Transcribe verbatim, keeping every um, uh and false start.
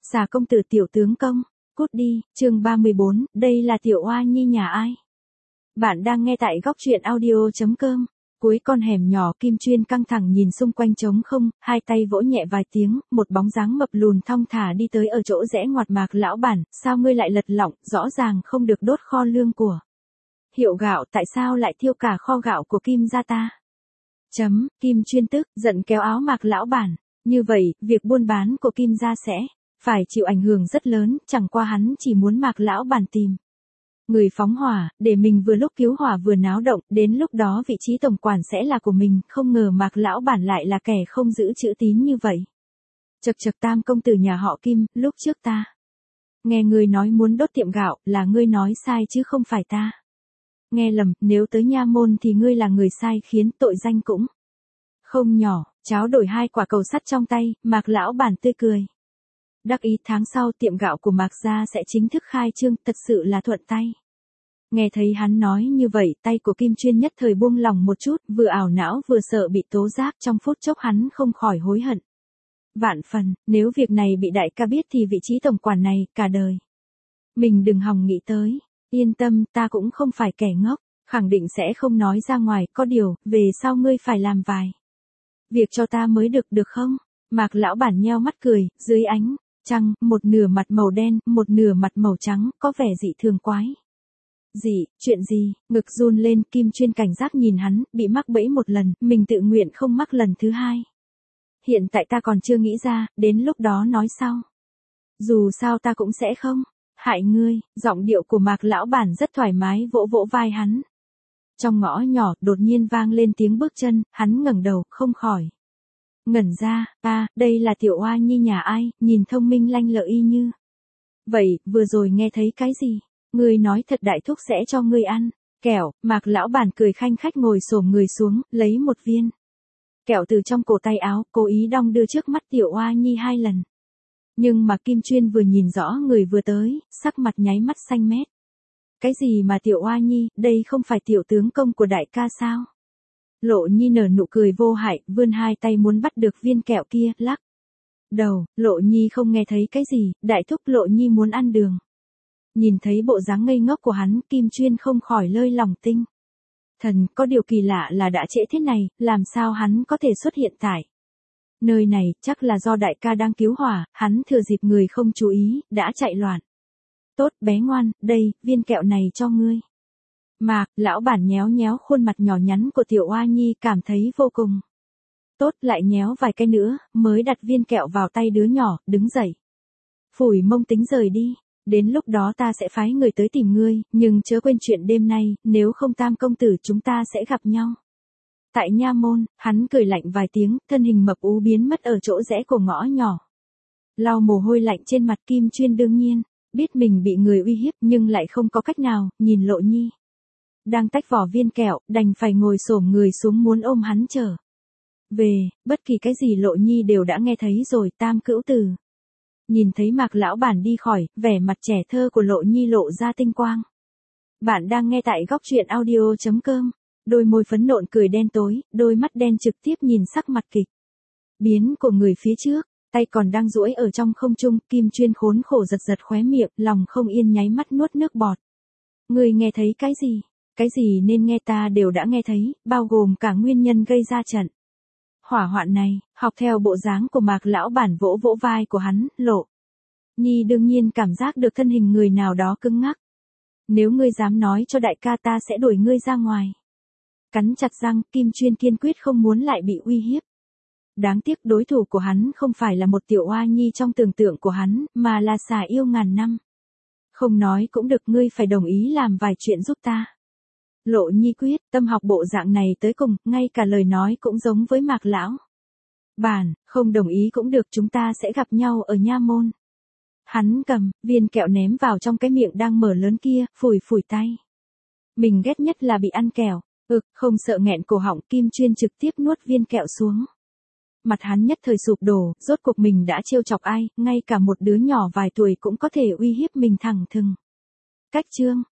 Xà công tử tiểu tướng công, cút đi, chương ba mươi bốn, đây là tiểu oa nhi nhà ai? Bạn đang nghe tại góc truyện audio.com. Cuối con hẻm nhỏ Kim Chuyên căng thẳng nhìn xung quanh trống không, hai tay vỗ nhẹ vài tiếng, một bóng dáng mập lùn thong thả đi tới ở chỗ rẽ ngoặt Mạc lão bản, sao ngươi lại lật lọng, rõ ràng không được đốt kho lương của Hiệu gạo, tại sao lại thiêu cả kho gạo của Kim gia ta? Chấm, Kim Chuyên tức, giận kéo áo Mạc lão bản, như vậy, việc buôn bán của Kim gia sẽ phải chịu ảnh hưởng rất lớn, chẳng qua hắn chỉ muốn Mạc lão bản tìm người phóng hỏa, để mình vừa lúc cứu hỏa vừa náo động, đến lúc đó vị trí tổng quản sẽ là của mình, không ngờ Mạc lão bản lại là kẻ không giữ chữ tín như vậy. Chậc chậc Tam công tử nhà họ Kim, lúc trước ta nghe ngươi nói muốn đốt tiệm gạo, là ngươi nói sai chứ không phải ta nghe lầm, nếu tới nha môn thì ngươi là người sai khiến tội danh cũng không nhỏ. Cháo đổi hai quả cầu sắt trong tay, Mạc lão bản tươi cười đắc ý, tháng sau tiệm gạo của Mạc gia sẽ chính thức khai trương, thật sự là thuận tay. Nghe thấy hắn nói như vậy, tay của Kim Chuyên nhất thời buông lỏng một chút, vừa ảo não vừa sợ bị tố giác, trong phút chốc hắn không khỏi hối hận vạn phần, nếu việc này bị đại ca biết thì vị trí tổng quản này, cả đời mình đừng hòng nghĩ tới. Yên tâm, ta cũng không phải kẻ ngốc, khẳng định sẽ không nói ra ngoài, có điều, về sau ngươi phải làm vài việc cho ta mới được, được không? Mạc lão bản nheo mắt cười, dưới ánh trăng, một nửa mặt màu đen, một nửa mặt màu trắng, có vẻ dị thường quái dị. Chuyện gì? Ngực run lên, Kim Chuyên cảnh giác nhìn hắn, bị mắc bẫy một lần, mình tự nguyện không mắc lần thứ hai. Hiện tại ta còn chưa nghĩ ra, đến lúc đó nói sau. Dù sao ta cũng sẽ không hại ngươi. Giọng điệu của Mạc lão bản rất thoải mái, vỗ vỗ vai hắn. Trong ngõ nhỏ, đột nhiên vang lên tiếng bước chân, hắn ngẩng đầu, không khỏi ngẩn ra, à, đây là tiểu oa nhi nhà ai, nhìn thông minh lanh lợi y như vậy, vừa rồi nghe thấy cái gì? Ngươi nói thật đại thúc sẽ cho ngươi ăn kẹo. Mạc lão bản cười khanh khách ngồi xổm người xuống, lấy một viên kẹo từ trong cổ tay áo, cố ý đong đưa trước mắt tiểu oa nhi hai lần. Nhưng mà Kim Chuyên vừa nhìn rõ người vừa tới, sắc mặt nháy mắt xanh mét. Cái gì mà tiểu oa nhi, đây không phải tiểu tướng công của đại ca sao? Lộ Nhi nở nụ cười vô hại, vươn hai tay muốn bắt được viên kẹo kia, lắc đầu. Lộ Nhi không nghe thấy cái gì, đại thúc. Lộ Nhi muốn ăn đường. Nhìn thấy bộ dáng ngây ngốc của hắn, Kim Chuyên không khỏi lơi lòng tinh thần, có điều kỳ lạ là đã trễ thế này, làm sao hắn có thể xuất hiện tại nơi này, chắc là do đại ca đang cứu hỏa, hắn thừa dịp người không chú ý, đã chạy loạn. Tốt, bé ngoan, đây, viên kẹo này cho ngươi. Mạc lão bản nhéo nhéo khuôn mặt nhỏ nhắn của tiểu oa nhi, cảm thấy vô cùng tốt, lại nhéo vài cái nữa, mới đặt viên kẹo vào tay đứa nhỏ, đứng dậy phủi mông tính rời đi. Đến lúc đó ta sẽ phái người tới tìm ngươi, nhưng chớ quên chuyện đêm nay, nếu không Tam công tử chúng ta sẽ gặp nhau tại nha môn. Hắn cười lạnh vài tiếng, thân hình mập ú biến mất ở chỗ rẽ của ngõ nhỏ. Lau mồ hôi lạnh trên mặt, Kim Chuyên đương nhiên biết mình bị người uy hiếp, nhưng lại không có cách nào. Nhìn Lộ Nhi đang tách vỏ viên kẹo, đành phải ngồi xổm người xuống muốn ôm hắn trở về. Bất kỳ cái gì Lộ Nhi đều đã nghe thấy rồi. Tam cữu tử nhìn thấy Mạc lão bản đi khỏi, vẻ mặt trẻ thơ của Lộ Nhi lộ ra tinh quang. Bạn đang nghe tại góc truyện audio.com. Đôi môi phấn nộn cười đen tối, đôi mắt đen trực tiếp nhìn sắc mặt kịch biến của người phía trước, tay còn đang duỗi ở trong không trung. Kim Chuyên khốn khổ giật giật khóe miệng, lòng không yên nháy mắt nuốt nước bọt. Ngươi nghe thấy cái gì? Cái gì nên nghe ta đều đã nghe thấy, bao gồm cả nguyên nhân gây ra trận hỏa hoạn này. Học theo bộ dáng của Mạc lão bản vỗ vỗ vai của hắn, Lộ Nhi đương nhiên cảm giác được thân hình người nào đó cứng ngắc. Nếu ngươi dám nói cho đại ca, ta sẽ đuổi ngươi ra ngoài. Cắn chặt răng, Kim Chuyên kiên quyết không muốn lại bị uy hiếp. Đáng tiếc đối thủ của hắn không phải là một tiểu oa nhi trong tưởng tượng của hắn, mà là xà yêu ngàn năm. Không nói cũng được, ngươi phải đồng ý làm vài chuyện giúp ta. Lộ Nhi quyết tâm học bộ dạng này tới cùng, ngay cả lời nói cũng giống với Mạc lão bản. Không đồng ý cũng được, chúng ta sẽ gặp nhau ở nha môn. Hắn cầm viên kẹo ném vào trong cái miệng đang mở lớn kia, phủi phủi tay. Mình ghét nhất là bị ăn kẹo. Ực, không sợ nghẹn cổ họng, Kim Chuyên trực tiếp nuốt viên kẹo xuống. Mặt hắn nhất thời sụp đổ, rốt cuộc mình đã trêu chọc ai, ngay cả một đứa nhỏ vài tuổi cũng có thể uy hiếp mình thẳng thừng. Cách chương